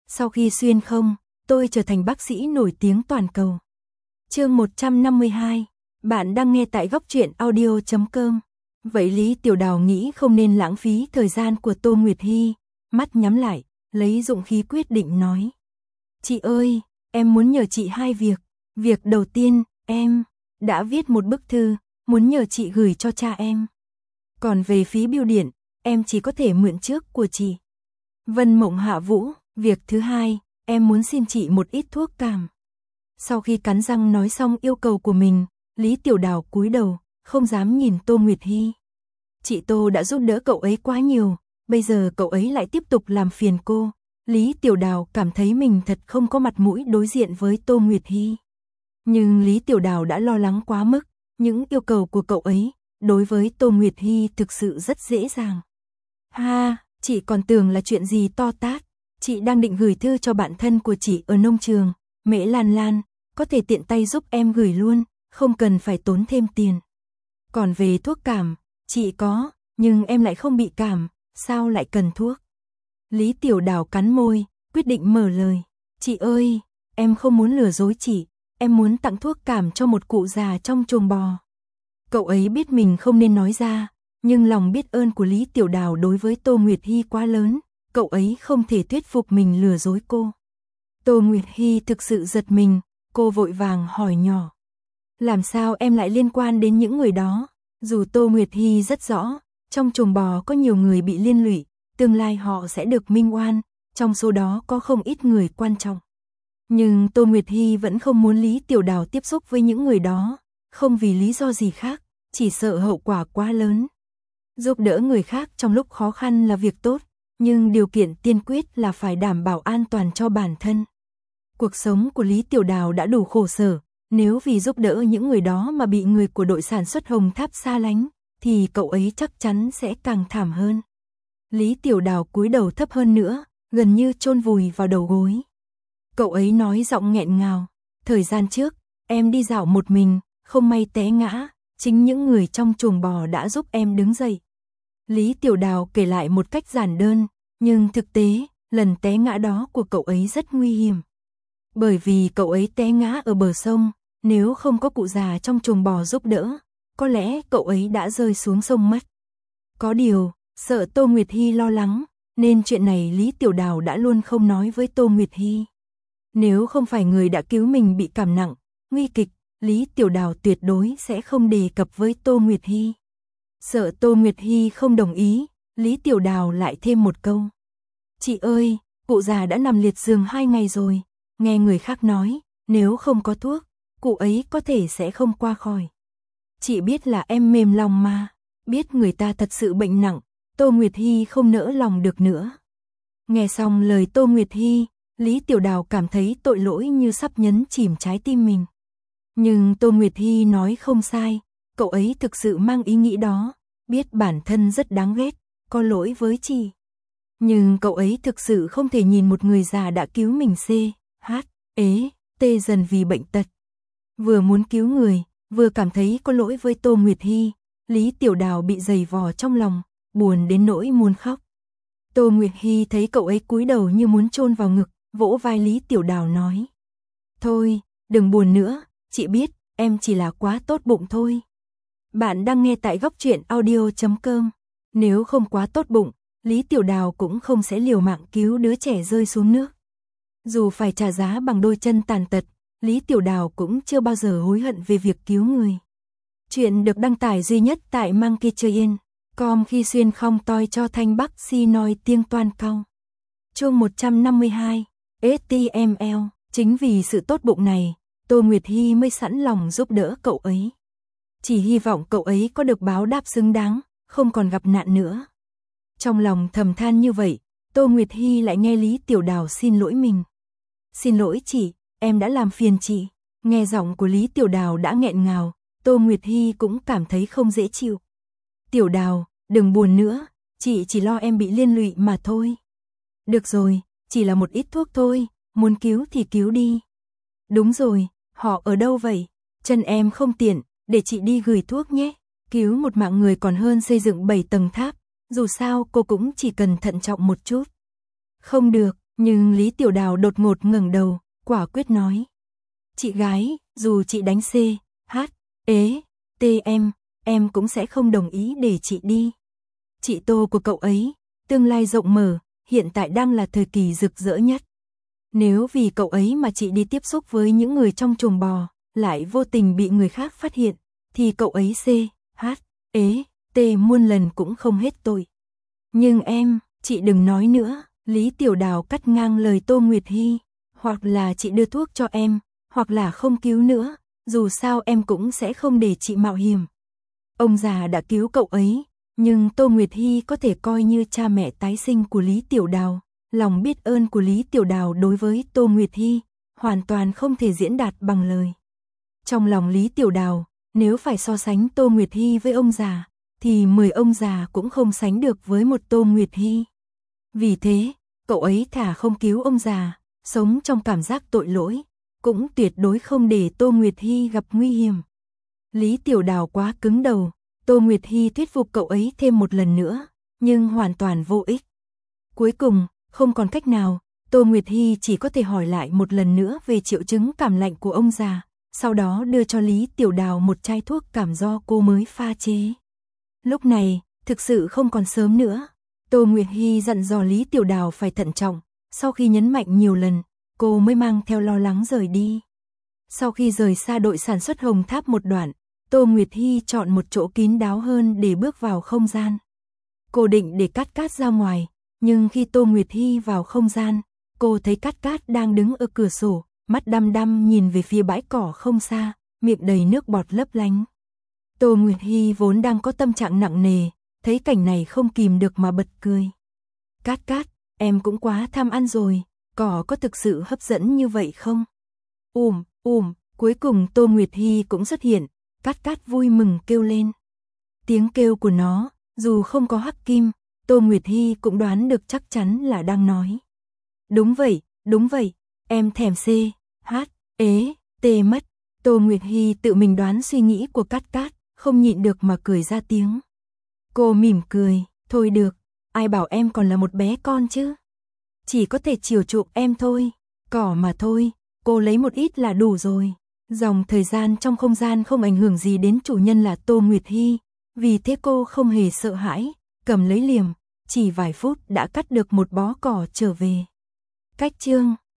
Sau khi xuyên không, tôi trở thành bác sĩ nổi tiếng toàn cầu. Chương 152, bạn đang nghe tại góc truyện audio.com. Vậy Lý Tiểu Đào nghĩ không nên lãng phí thời gian của Tô Nguyệt Hy, mắt nhắm lại, lấy dũng khí quyết định nói. Chị ơi, em muốn nhờ chị hai việc. Việc đầu tiên, em đã viết một bức thư, muốn nhờ chị gửi cho cha em. Còn về phí bưu điện, em chỉ có thể mượn trước của chị Vân Mộng Hạ Vũ. Việc thứ hai, em muốn xin chị một ít thuốc cảm. Sau khi cắn răng nói xong yêu cầu của mình, Lý Tiểu Đào cúi đầu, không dám nhìn Tô Nguyệt Hy. Chị Tô đã giúp đỡ cậu ấy quá nhiều, bây giờ cậu ấy lại tiếp tục làm phiền cô. Lý Tiểu Đào cảm thấy mình thật không có mặt mũi đối diện với Tô Nguyệt Hy. Nhưng Lý Tiểu Đào đã lo lắng quá mức, những yêu cầu của cậu ấy, đối với Tô Nguyệt Hy thực sự rất dễ dàng. Ha, chị còn tưởng là chuyện gì to tát, chị đang định gửi thư cho bạn thân của chị ở nông trường, Mễ Lan Lan, có thể tiện tay giúp em gửi luôn, không cần phải tốn thêm tiền. Còn về thuốc cảm, chị có, nhưng em lại không bị cảm, sao lại cần thuốc? Lý Tiểu Đào cắn môi, quyết định mở lời. Chị ơi, em không muốn lừa dối chị, em muốn tặng thuốc cảm cho một cụ già trong chuồng bò. Cậu ấy biết mình không nên nói ra, nhưng lòng biết ơn của Lý Tiểu Đào đối với Tô Nguyệt Hy quá lớn, cậu ấy không thể thuyết phục mình lừa dối cô. Tô Nguyệt Hy thực sự giật mình, cô vội vàng hỏi nhỏ. Làm sao em lại liên quan đến những người đó? Dù Tô Nguyệt Hy rất rõ, trong chuồng bò có nhiều người bị liên lụy, tương lai họ sẽ được minh oan, trong số đó có không ít người quan trọng. Nhưng Tô Nguyệt Hy vẫn không muốn Lý Tiểu Đào tiếp xúc với những người đó, không vì lý do gì khác, chỉ sợ hậu quả quá lớn. Giúp đỡ người khác trong lúc khó khăn là việc tốt, nhưng điều kiện tiên quyết là phải đảm bảo an toàn cho bản thân. Cuộc sống của Lý Tiểu Đào đã đủ khổ sở, nếu vì giúp đỡ những người đó mà bị người của đội sản xuất Hồng Tháp xa lánh, thì cậu ấy chắc chắn sẽ càng thảm hơn. Lý Tiểu Đào cúi đầu thấp hơn nữa, gần như chôn vùi vào đầu gối. Cậu ấy nói giọng nghẹn ngào, thời gian trước, em đi dạo một mình, không may té ngã, chính những người trong chuồng bò đã giúp em đứng dậy. Lý Tiểu Đào kể lại một cách giản đơn, nhưng thực tế, lần té ngã đó của cậu ấy rất nguy hiểm. Bởi vì cậu ấy té ngã ở bờ sông, nếu không có cụ già trong chuồng bò giúp đỡ, có lẽ cậu ấy đã rơi xuống sông mất. Có điều, sợ Tô Nguyệt Hy lo lắng, nên chuyện này Lý Tiểu Đào đã luôn không nói với Tô Nguyệt Hy. Nếu không phải người đã cứu mình bị cảm nặng, nguy kịch, Lý Tiểu Đào tuyệt đối sẽ không đề cập với Tô Nguyệt Hy. Sợ Tô Nguyệt Hy không đồng ý, Lý Tiểu Đào lại thêm một câu. Chị ơi, cụ già đã nằm liệt giường 2 ngày rồi, nghe người khác nói, nếu không có thuốc, cụ ấy có thể sẽ không qua khỏi. Chị biết là em mềm lòng mà, biết người ta thật sự bệnh nặng, Tô Nguyệt Hy không nỡ lòng được nữa. Nghe xong lời Tô Nguyệt Hy, Lý Tiểu Đào cảm thấy tội lỗi như sắp nhấn chìm trái tim mình. Nhưng Tô Nguyệt Hy nói không sai, cậu ấy thực sự mang ý nghĩ đó, biết bản thân rất đáng ghét, có lỗi với chị. Nhưng cậu ấy thực sự không thể nhìn một người già đã cứu mình tê dần vì bệnh tật. Vừa muốn cứu người, vừa cảm thấy có lỗi với Tô Nguyệt Hy, Lý Tiểu Đào bị dày vò trong lòng, buồn đến nỗi muốn khóc. Tô Nguyệt Hy thấy cậu ấy cúi đầu như muốn chôn vào ngực, vỗ vai Lý Tiểu Đào nói. Thôi, đừng buồn nữa, chị biết, em chỉ là quá tốt bụng thôi. Bạn đang nghe tại góc truyện audio.com. Nếu không quá tốt bụng, Lý Tiểu Đào cũng không sẽ liều mạng cứu đứa trẻ rơi xuống nước. Dù phải trả giá bằng đôi chân tàn tật, Lý Tiểu Đào cũng chưa bao giờ hối hận về việc cứu người. Chuyện được đăng tải duy nhất tại Monkeytrain.com khi xuyên không toi cho thanh bắc si nói tiếng toan cao. Chương 152, HTML, chính vì sự tốt bụng này, Tô Nguyệt Hy mới sẵn lòng giúp đỡ cậu ấy. Chỉ hy vọng cậu ấy có được báo đáp xứng đáng, không còn gặp nạn nữa. Trong lòng thầm than như vậy, Tô Nguyệt Hy lại nghe Lý Tiểu Đào xin lỗi mình. Xin lỗi chị, em đã làm phiền chị. Nghe giọng của Lý Tiểu Đào đã nghẹn ngào, Tô Nguyệt Hy cũng cảm thấy không dễ chịu. Tiểu Đào, đừng buồn nữa, chị chỉ lo em bị liên lụy mà thôi. Được rồi, chỉ là một ít thuốc thôi, muốn cứu thì cứu đi. Đúng rồi, họ ở đâu vậy? Chân em không tiện, để chị đi gửi thuốc nhé. Cứu một mạng người còn hơn xây dựng 7 tầng tháp, dù sao cô cũng chỉ cần thận trọng một chút. Không được, Nhưng Lý Tiểu Đào đột ngột ngẩng đầu, quả quyết nói. Chị gái, dù chị đánh C, H, ế, T em cũng sẽ không đồng ý để chị đi. Chị Tô của cậu ấy, tương lai rộng mở, hiện tại đang là thời kỳ rực rỡ nhất. Nếu vì cậu ấy mà chị đi tiếp xúc với những người trong chuồng bò, lại vô tình bị người khác phát hiện, thì cậu ấy C, H, ế, T muôn lần cũng không hết tội. Nhưng em, chị đừng nói nữa, Lý Tiểu Đào cắt ngang lời Tô Nguyệt Hy, hoặc là chị đưa thuốc cho em, hoặc là không cứu nữa, dù sao em cũng sẽ không để chị mạo hiểm. Ông già đã cứu cậu ấy, nhưng Tô Nguyệt Hy có thể coi như cha mẹ tái sinh của Lý Tiểu Đào. Lòng biết ơn của Lý Tiểu Đào đối với Tô Nguyệt Hy, hoàn toàn không thể diễn đạt bằng lời. Trong lòng Lý Tiểu Đào, nếu phải so sánh Tô Nguyệt Hy với ông già, thì 10 ông già cũng không sánh được với một Tô Nguyệt Hy. Vì thế, cậu ấy thà không cứu ông già, sống trong cảm giác tội lỗi, cũng tuyệt đối không để Tô Nguyệt Hy gặp nguy hiểm. Lý Tiểu Đào quá cứng đầu, Tô Nguyệt Hy thuyết phục cậu ấy thêm một lần nữa, nhưng hoàn toàn vô ích. Cuối cùng, không còn cách nào, Tô Nguyệt Hy chỉ có thể hỏi lại một lần nữa về triệu chứng cảm lạnh của ông già, sau đó đưa cho Lý Tiểu Đào một chai thuốc cảm do cô mới pha chế. Lúc này, thực sự không còn sớm nữa. Tô Nguyệt Hy dặn dò Lý Tiểu Đào phải thận trọng, sau khi nhấn mạnh nhiều lần, cô mới mang theo lo lắng rời đi. Sau khi rời xa đội sản xuất Hồng Tháp một đoạn, Tô Nguyệt Hy chọn một chỗ kín đáo hơn để bước vào không gian. Cô định để Cát Cát ra ngoài, nhưng khi Tô Nguyệt Hy vào không gian, cô thấy Cát Cát đang đứng ở cửa sổ, mắt đăm đăm nhìn về phía bãi cỏ không xa, miệng đầy nước bọt lấp lánh. Tô Nguyệt Hy vốn đang có tâm trạng nặng nề, thấy cảnh này không kìm được mà bật cười. Cát Cát, em cũng quá tham ăn rồi, cỏ có thực sự hấp dẫn như vậy không? Cuối cùng Tô Nguyệt Hy cũng xuất hiện, Cát Cát vui mừng kêu lên. Tiếng kêu của nó, dù không có hắc kim, Tô Nguyệt Hy cũng đoán được chắc chắn là đang nói. Đúng vậy, em thèm C, H, ế, T mất. Tô Nguyệt Hy tự mình đoán suy nghĩ của Cát Cát, không nhịn được mà cười ra tiếng. Cô mỉm cười, thôi được, ai bảo em còn là một bé con chứ. Chỉ có thể chiều chuộng em thôi, cỏ mà thôi, cô lấy một ít là đủ rồi. Dòng thời gian trong không gian không ảnh hưởng gì đến chủ nhân là Tô Nguyệt Hy, vì thế cô không hề sợ hãi, cầm lấy liềm, chỉ vài phút đã cắt được một bó cỏ trở về. Cách chương